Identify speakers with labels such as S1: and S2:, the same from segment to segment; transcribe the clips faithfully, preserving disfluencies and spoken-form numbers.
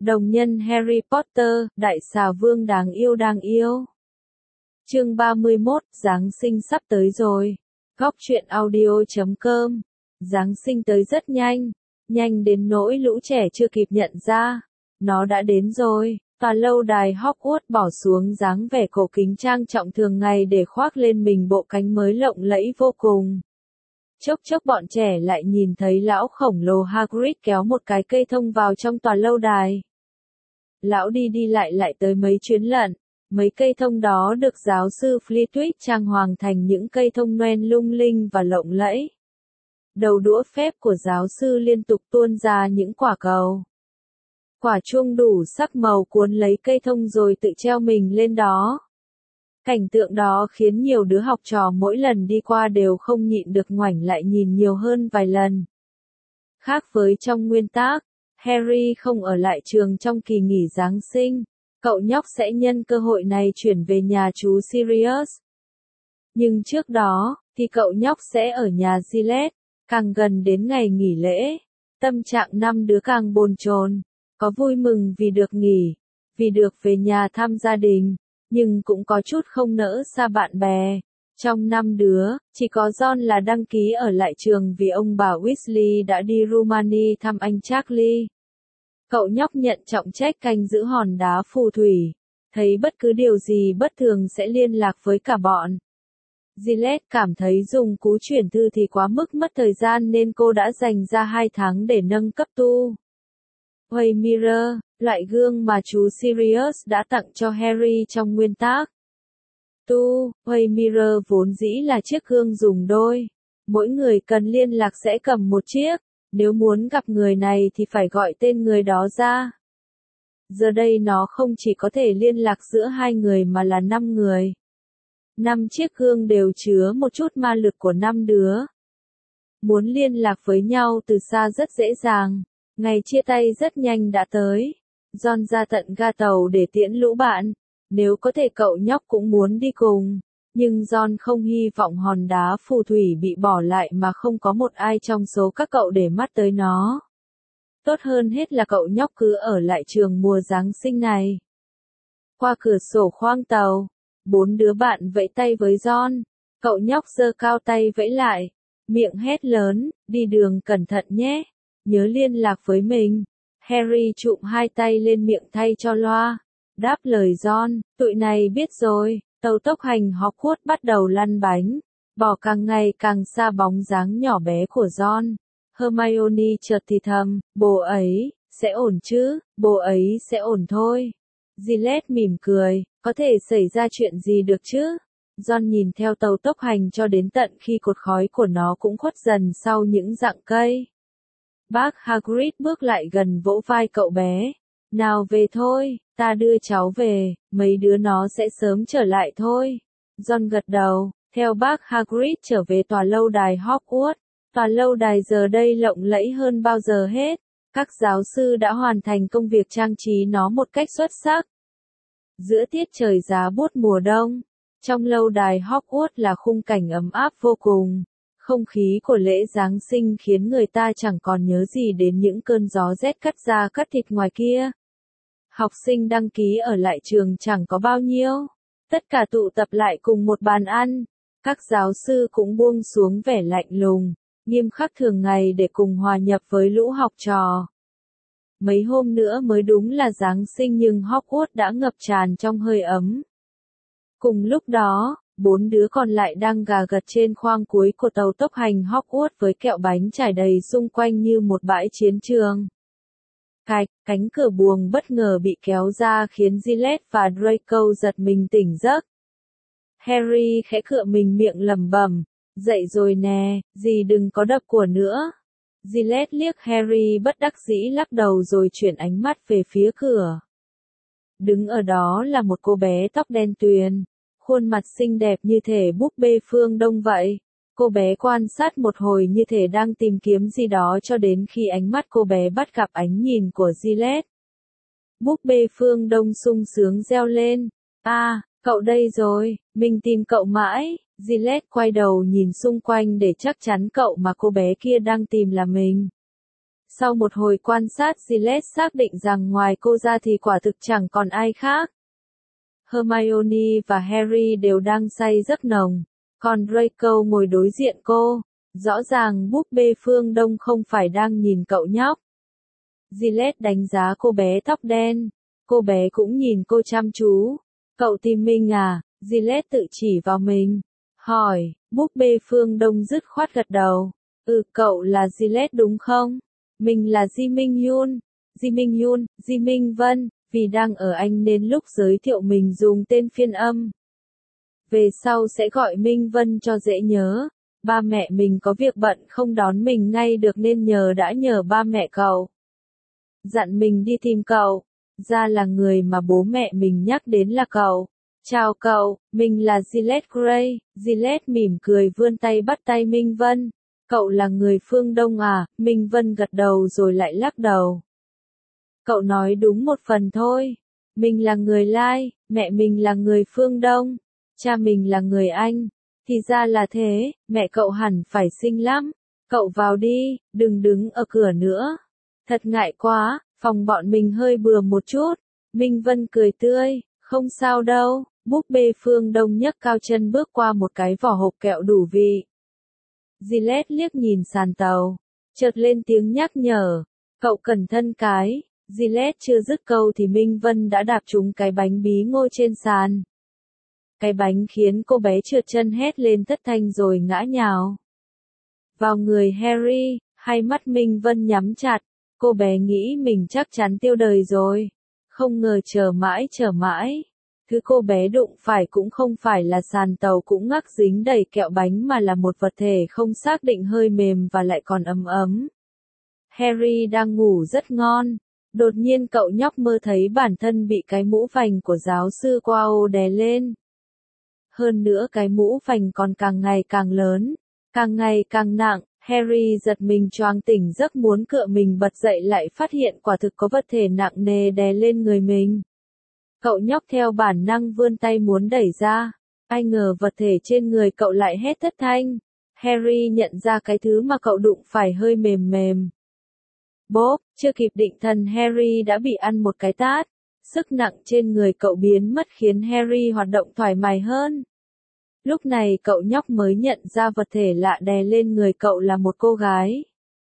S1: Đồng nhân Harry Potter, đại xà vương đáng yêu đáng yêu. Chương ba mươi mốt, Giáng sinh sắp tới rồi. Góc truyện audio chấm com. Giáng sinh tới rất nhanh, nhanh đến nỗi lũ trẻ chưa kịp nhận ra. Nó đã đến rồi. Tòa lâu đài Hogwarts bỏ xuống dáng vẻ cổ kính trang trọng thường ngày để khoác lên mình bộ cánh mới lộng lẫy vô cùng. Chốc chốc bọn trẻ lại nhìn thấy lão khổng lồ Hagrid kéo một cái cây thông vào trong tòa lâu đài. Lão đi đi lại lại tới mấy chuyến lận, mấy cây thông đó được giáo sư Flitwick trang hoàng thành những cây thông noen lung linh và lộng lẫy. Đầu đũa phép của giáo sư liên tục tuôn ra những quả cầu. Quả chuông đủ sắc màu cuốn lấy cây thông rồi tự treo mình lên đó. Cảnh tượng đó khiến nhiều đứa học trò mỗi lần đi qua đều không nhịn được ngoảnh lại nhìn nhiều hơn vài lần. Khác với trong nguyên tác, Harry không ở lại trường trong kỳ nghỉ Giáng sinh, cậu nhóc sẽ nhân cơ hội này chuyển về nhà chú Sirius. Nhưng trước đó, thì cậu nhóc sẽ ở nhà Gillette, càng gần đến ngày nghỉ lễ, tâm trạng năm đứa càng bồn chồn, có vui mừng vì được nghỉ, vì được về nhà thăm gia đình, nhưng cũng có chút không nỡ xa bạn bè. Trong năm đứa, chỉ có John là đăng ký ở lại trường vì ông bà Weasley đã đi Rumani thăm anh Charlie. Cậu nhóc nhận trọng trách canh giữ hòn đá phù thủy, thấy bất cứ điều gì bất thường sẽ liên lạc với cả bọn. Gillette cảm thấy dùng cú chuyển thư thì quá mức mất thời gian nên cô đã dành ra hai tháng để nâng cấp tu Way Mirror, loại gương mà chú Sirius đã tặng cho Harry trong nguyên tác. Tu Way Mirror vốn dĩ là chiếc gương dùng đôi. Mỗi người cần liên lạc sẽ cầm một chiếc, nếu muốn gặp người này thì phải gọi tên người đó ra. Giờ đây nó không chỉ có thể liên lạc giữa hai người mà là năm người. Năm chiếc gương đều chứa một chút ma lực của năm đứa. Muốn liên lạc với nhau từ xa rất dễ dàng. Ngày chia tay rất nhanh đã tới. John ra tận ga tàu để tiễn lũ bạn. Nếu có thể cậu nhóc cũng muốn đi cùng. Nhưng John không hy vọng hòn đá phù thủy bị bỏ lại mà không có một ai trong số các cậu để mắt tới nó. Tốt hơn hết là cậu nhóc cứ ở lại trường mùa Giáng sinh này. Qua cửa sổ khoang tàu, bốn đứa bạn vẫy tay với John. Cậu nhóc giơ cao tay vẫy lại, miệng hét lớn, đi đường cẩn thận nhé. Nhớ liên lạc với mình. Harry chụm hai tay lên miệng thay cho loa. Đáp lời John, tụi này biết rồi. Tàu tốc hành Hogwarts bắt đầu lăn bánh. Bỏ càng ngày càng xa bóng dáng nhỏ bé của John. Hermione chợt thì thầm, bố ấy, sẽ ổn chứ, bố ấy sẽ ổn thôi. Gillette mỉm cười, có thể xảy ra chuyện gì được chứ? John nhìn theo tàu tốc hành cho đến tận khi cột khói của nó cũng khuất dần sau những rặng cây. Bác Hagrid bước lại gần vỗ vai cậu bé. Nào về thôi, ta đưa cháu về, mấy đứa nó sẽ sớm trở lại thôi. John gật đầu, theo bác Hagrid trở về tòa lâu đài Hogwarts. Tòa lâu đài giờ đây lộng lẫy hơn bao giờ hết. Các giáo sư đã hoàn thành công việc trang trí nó một cách xuất sắc. Giữa tiết trời giá buốt mùa đông, trong lâu đài Hogwarts là khung cảnh ấm áp vô cùng. Không khí của lễ Giáng sinh khiến người ta chẳng còn nhớ gì đến những cơn gió rét cắt da cắt thịt ngoài kia. Học sinh đăng ký ở lại trường chẳng có bao nhiêu. Tất cả tụ tập lại cùng một bàn ăn. Các giáo sư cũng buông xuống vẻ lạnh lùng, nghiêm khắc thường ngày để cùng hòa nhập với lũ học trò. Mấy hôm nữa mới đúng là Giáng sinh nhưng Hogwarts đã ngập tràn trong hơi ấm. Cùng lúc đó, bốn đứa còn lại đang gà gật trên khoang cuối của tàu tốc hành Hogwarts với kẹo bánh trải đầy xung quanh như một bãi chiến trường. Cạch, cánh cửa buồng bất ngờ bị kéo ra khiến Gillette và Draco giật mình tỉnh giấc. Harry khẽ cựa mình miệng lẩm bẩm, dậy rồi nè, dì đừng có đập của nữa. Gillette liếc Harry bất đắc dĩ lắc đầu rồi chuyển ánh mắt về phía cửa. Đứng ở đó là một cô bé tóc đen tuyền, khuôn mặt xinh đẹp như thể búp bê phương Đông vậy. Cô bé quan sát một hồi như thể đang tìm kiếm gì đó cho đến khi ánh mắt cô bé bắt gặp ánh nhìn của Gillette. Búp bê phương Đông sung sướng reo lên. À, cậu đây rồi, mình tìm cậu mãi. Gillette quay đầu nhìn xung quanh để chắc chắn cậu mà cô bé kia đang tìm là mình. Sau một hồi quan sát, Gillette xác định rằng ngoài cô ra thì quả thực chẳng còn ai khác. Hermione và Harry đều đang say giấc nồng, còn Draco ngồi đối diện cô. Rõ ràng búp bê phương Đông không phải đang nhìn cậu nhóc. Gillette đánh giá cô bé tóc đen. Cô bé cũng nhìn cô chăm chú. Cậu tìm mình à? Gillette tự chỉ vào mình. Hỏi, búp bê phương Đông dứt khoát gật đầu. Ừ, cậu là Gillette đúng không? Mình là Ji Minh Yun. Ji Minh Yun, Ji Minh Vân, vì đang ở Anh nên lúc giới thiệu mình dùng tên phiên âm. Về sau sẽ gọi Minh Vân cho dễ nhớ. Ba mẹ mình có việc bận không đón mình ngay được nên nhờ đã nhờ ba mẹ cậu. Dặn mình đi tìm cậu. Ra là người mà bố mẹ mình nhắc đến là cậu. Chào cậu, mình là Gillette Gray. Gillette mỉm cười vươn tay bắt tay Minh Vân. Cậu là người phương Đông à? Minh Vân gật đầu rồi lại lắc đầu. Cậu nói đúng một phần thôi. Mình là người Lai, mẹ mình là người phương Đông, cha mình là người Anh. Thì ra là thế, mẹ cậu hẳn phải xinh lắm. Cậu vào đi, đừng đứng ở cửa nữa. Thật ngại quá, phòng bọn mình hơi bừa một chút. Minh Vân cười tươi, không sao đâu. Búp bê phương Đông nhấc cao chân bước qua một cái vỏ hộp kẹo đủ vị. Gillette liếc nhìn sàn tàu, chợt lên tiếng nhắc nhở. Cậu cẩn thận cái. Gillette chưa dứt câu thì Minh Vân đã đạp trúng cái bánh bí ngô trên sàn. Cái bánh khiến cô bé trượt chân hét lên thất thanh rồi ngã nhào vào người Harry. Hai mắt Minh Vân nhắm chặt, cô bé nghĩ mình chắc chắn tiêu đời rồi. Không ngờ chờ mãi chờ mãi, thứ cô bé đụng phải cũng không phải là sàn tàu cũng ngắc dính đầy kẹo bánh mà là một vật thể không xác định hơi mềm và lại còn ấm ấm. Harry đang ngủ rất ngon. Đột nhiên cậu nhóc mơ thấy bản thân bị cái mũ phành của giáo sư Quao đè lên. Hơn nữa cái mũ phành còn càng ngày càng lớn, càng ngày càng nặng. Harry giật mình choàng tỉnh giấc muốn cựa mình bật dậy lại phát hiện quả thực có vật thể nặng nề đè lên người mình. Cậu nhóc theo bản năng vươn tay muốn đẩy ra. Ai ngờ vật thể trên người cậu lại hét thất thanh. Harry nhận ra cái thứ mà cậu đụng phải hơi mềm mềm. Bốp, chưa kịp định thần Harry đã bị ăn một cái tát. Sức nặng trên người cậu biến mất khiến Harry hoạt động thoải mái hơn. Lúc này cậu nhóc mới nhận ra vật thể lạ đè lên người cậu là một cô gái.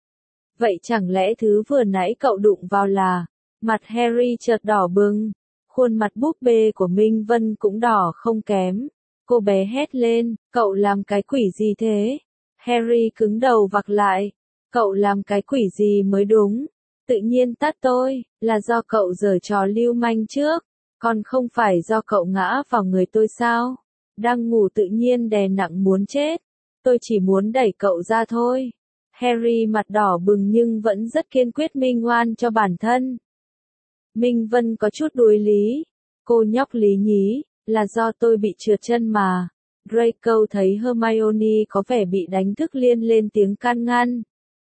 S1: Vậy chẳng lẽ thứ vừa nãy cậu đụng vào là... Mặt Harry chợt đỏ bừng. Khuôn mặt búp bê của Minh Vân cũng đỏ không kém. Cô bé hét lên, cậu làm cái quỷ gì thế? Harry cứng đầu vặc lại. Cậu làm cái quỷ gì mới đúng? Tự nhiên tát tôi, là do cậu giở trò lưu manh trước, còn không phải do cậu ngã vào người tôi sao? Đang ngủ tự nhiên đè nặng muốn chết. Tôi chỉ muốn đẩy cậu ra thôi. Harry mặt đỏ bừng nhưng vẫn rất kiên quyết minh oan cho bản thân. Minh Vân có chút đuối lý. Cô nhóc lý nhí, là do tôi bị trượt chân mà. Draco thấy Hermione có vẻ bị đánh thức liền lên tiếng can ngăn.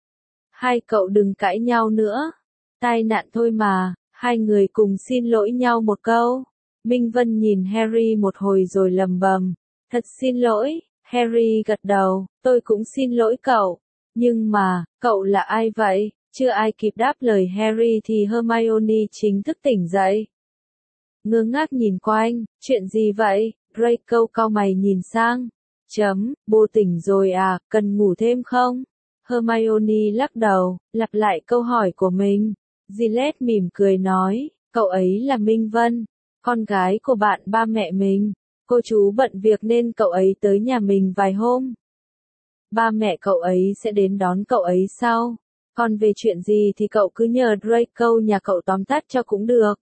S1: Hai cậu đừng cãi nhau nữa. Tai nạn thôi mà, hai người cùng xin lỗi nhau một câu. Minh Vân nhìn Harry một hồi rồi lầm bầm. Thật xin lỗi, Harry gật đầu, tôi cũng xin lỗi cậu. Nhưng mà, cậu là ai vậy? Chưa ai kịp đáp lời Harry thì Hermione chính thức tỉnh dậy. Ngơ ngác nhìn quanh, chuyện gì vậy? Draco cau mày nhìn sang. Chấm, bố tỉnh rồi à, cần ngủ thêm không? Hermione lắc đầu, lặp lại câu hỏi của mình. Gillette mỉm cười nói, cậu ấy là Minh Vân, con gái của bạn ba mẹ mình. Cô chú bận việc nên cậu ấy tới nhà mình vài hôm. Ba mẹ cậu ấy sẽ đến đón cậu ấy sau. Còn về chuyện gì thì cậu cứ nhờ Draco nhà cậu tóm tắt cho cũng được.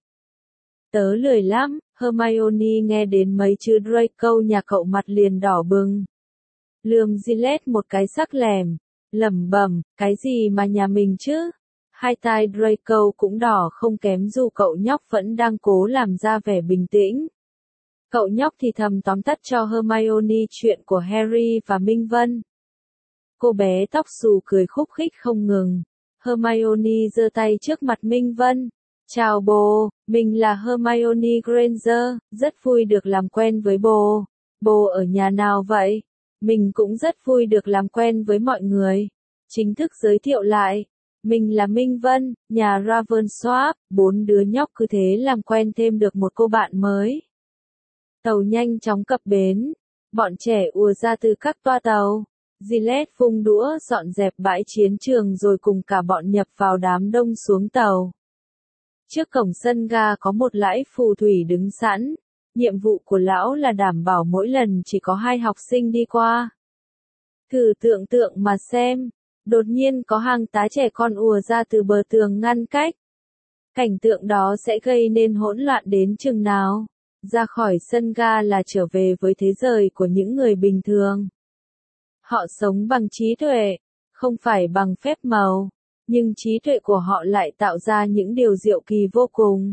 S1: Tớ lười lắm. Hermione nghe đến mấy chữ Draco nhà cậu mặt liền đỏ bừng. Lườm Gillette một cái sắc lẻm, lẩm bẩm, cái gì mà nhà mình chứ? Hai tai Draco cũng đỏ không kém dù cậu nhóc vẫn đang cố làm ra vẻ bình tĩnh. Cậu nhóc thì thầm tóm tắt cho Hermione chuyện của Harry và Minh Vân. Cô bé tóc xù cười khúc khích không ngừng. Hermione giơ tay trước mặt Minh Vân. Chào bố, mình là Hermione Granger, rất vui được làm quen với bố. Bố ở nhà nào vậy? Mình cũng rất vui được làm quen với mọi người. Chính thức giới thiệu lại, mình là Minh Vân, nhà Ravenswap, bốn đứa nhóc cứ thế làm quen thêm được một cô bạn mới. Tàu nhanh chóng cập bến, bọn trẻ ùa ra từ các toa tàu. Gillette vung đũa dọn dẹp bãi chiến trường rồi cùng cả bọn nhập vào đám đông xuống tàu. Trước cổng sân ga có một lãi phù thủy đứng sẵn, nhiệm vụ của lão là đảm bảo mỗi lần chỉ có hai học sinh đi qua. Thử tưởng tượng mà xem, đột nhiên có hàng tá trẻ con ùa ra từ bờ tường ngăn cách. Cảnh tượng đó sẽ gây nên hỗn loạn đến chừng nào. Ra khỏi sân ga là trở về với thế giới của những người bình thường. Họ sống bằng trí tuệ, không phải bằng phép màu, nhưng trí tuệ của họ lại tạo ra những điều diệu kỳ vô cùng.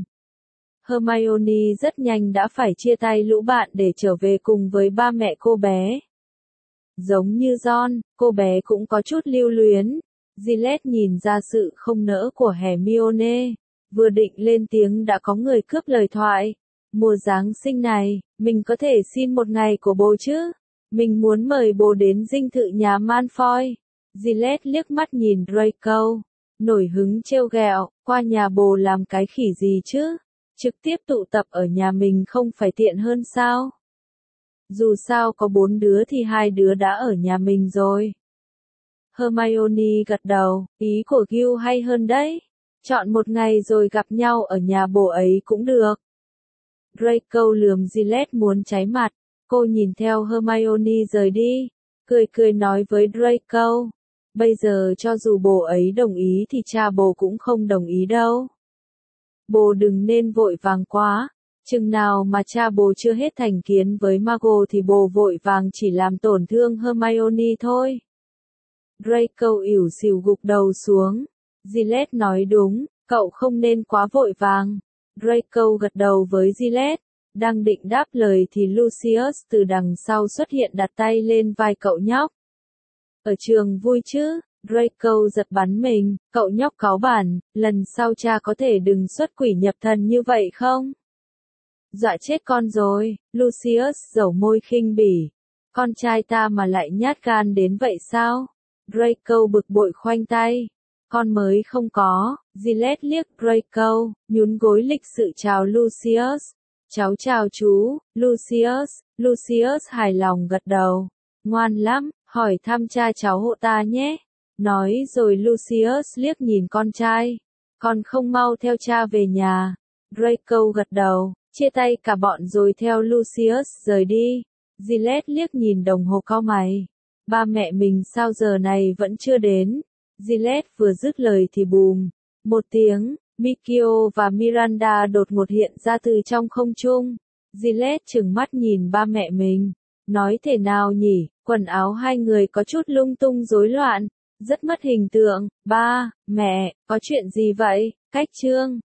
S1: Hermione rất nhanh đã phải chia tay lũ bạn để trở về cùng với ba mẹ cô bé. Giống như John, cô bé cũng có chút lưu luyến. Gillette nhìn ra sự không nỡ của Hermione, vừa định lên tiếng đã có người cướp lời thoại. Mùa Giáng sinh này, mình có thể xin một ngày của bố chứ? Mình muốn mời bố đến dinh thự nhà Malfoy. Gillette liếc mắt nhìn Draco, nổi hứng trêu ghẹo, qua nhà bố làm cái khỉ gì chứ? Trực tiếp tụ tập ở nhà mình không phải tiện hơn sao? Dù sao có bốn đứa thì hai đứa đã ở nhà mình rồi. Hermione gật đầu, ý của Gil hay hơn đấy. Chọn một ngày rồi gặp nhau ở nhà bố ấy cũng được. Draco lườm Gillette muốn cháy mặt. Cô nhìn theo Hermione rời đi, cười cười nói với Draco. Bây giờ cho dù bố ấy đồng ý thì cha bố cũng không đồng ý đâu. Bố đừng nên vội vàng quá. Chừng nào mà cha bố chưa hết thành kiến với Mago thì bố vội vàng chỉ làm tổn thương Hermione thôi. Draco ỉu xìu gục đầu xuống. Gillette nói đúng, cậu không nên quá vội vàng. Draco gật đầu với Gillette. Đang định đáp lời thì Lucius từ đằng sau xuất hiện đặt tay lên vai cậu nhóc. Ở trường vui chứ? Draco giật bắn mình, cậu nhóc cáu bản, lần sau cha có thể đừng xuất quỷ nhập thần như vậy không? Dọa chết con rồi, Lucius dẩu môi khinh bỉ. Con trai ta mà lại nhát gan đến vậy sao? Draco bực bội khoanh tay. Con mới không có. Gillette liếc Draco, nhún gối lịch sự chào Lucius. Cháu chào chú, Lucius. Lucius hài lòng gật đầu. Ngoan lắm, hỏi thăm cha cháu hộ ta nhé. Nói rồi Lucius liếc nhìn con trai. Con không mau theo cha về nhà. Draco gật đầu, chia tay cả bọn rồi theo Lucius rời đi. Gillette liếc nhìn đồng hồ cau mày. Ba mẹ mình sao giờ này vẫn chưa đến? Gillette vừa dứt lời thì bùm. Một tiếng, Mikio và Miranda đột ngột hiện ra từ trong không trung. Gillette trừng mắt nhìn ba mẹ mình. Nói thế nào nhỉ, quần áo hai người có chút lung tung rối loạn. Rất mất hình tượng. Ba, mẹ, có chuyện gì vậy? Cách chương.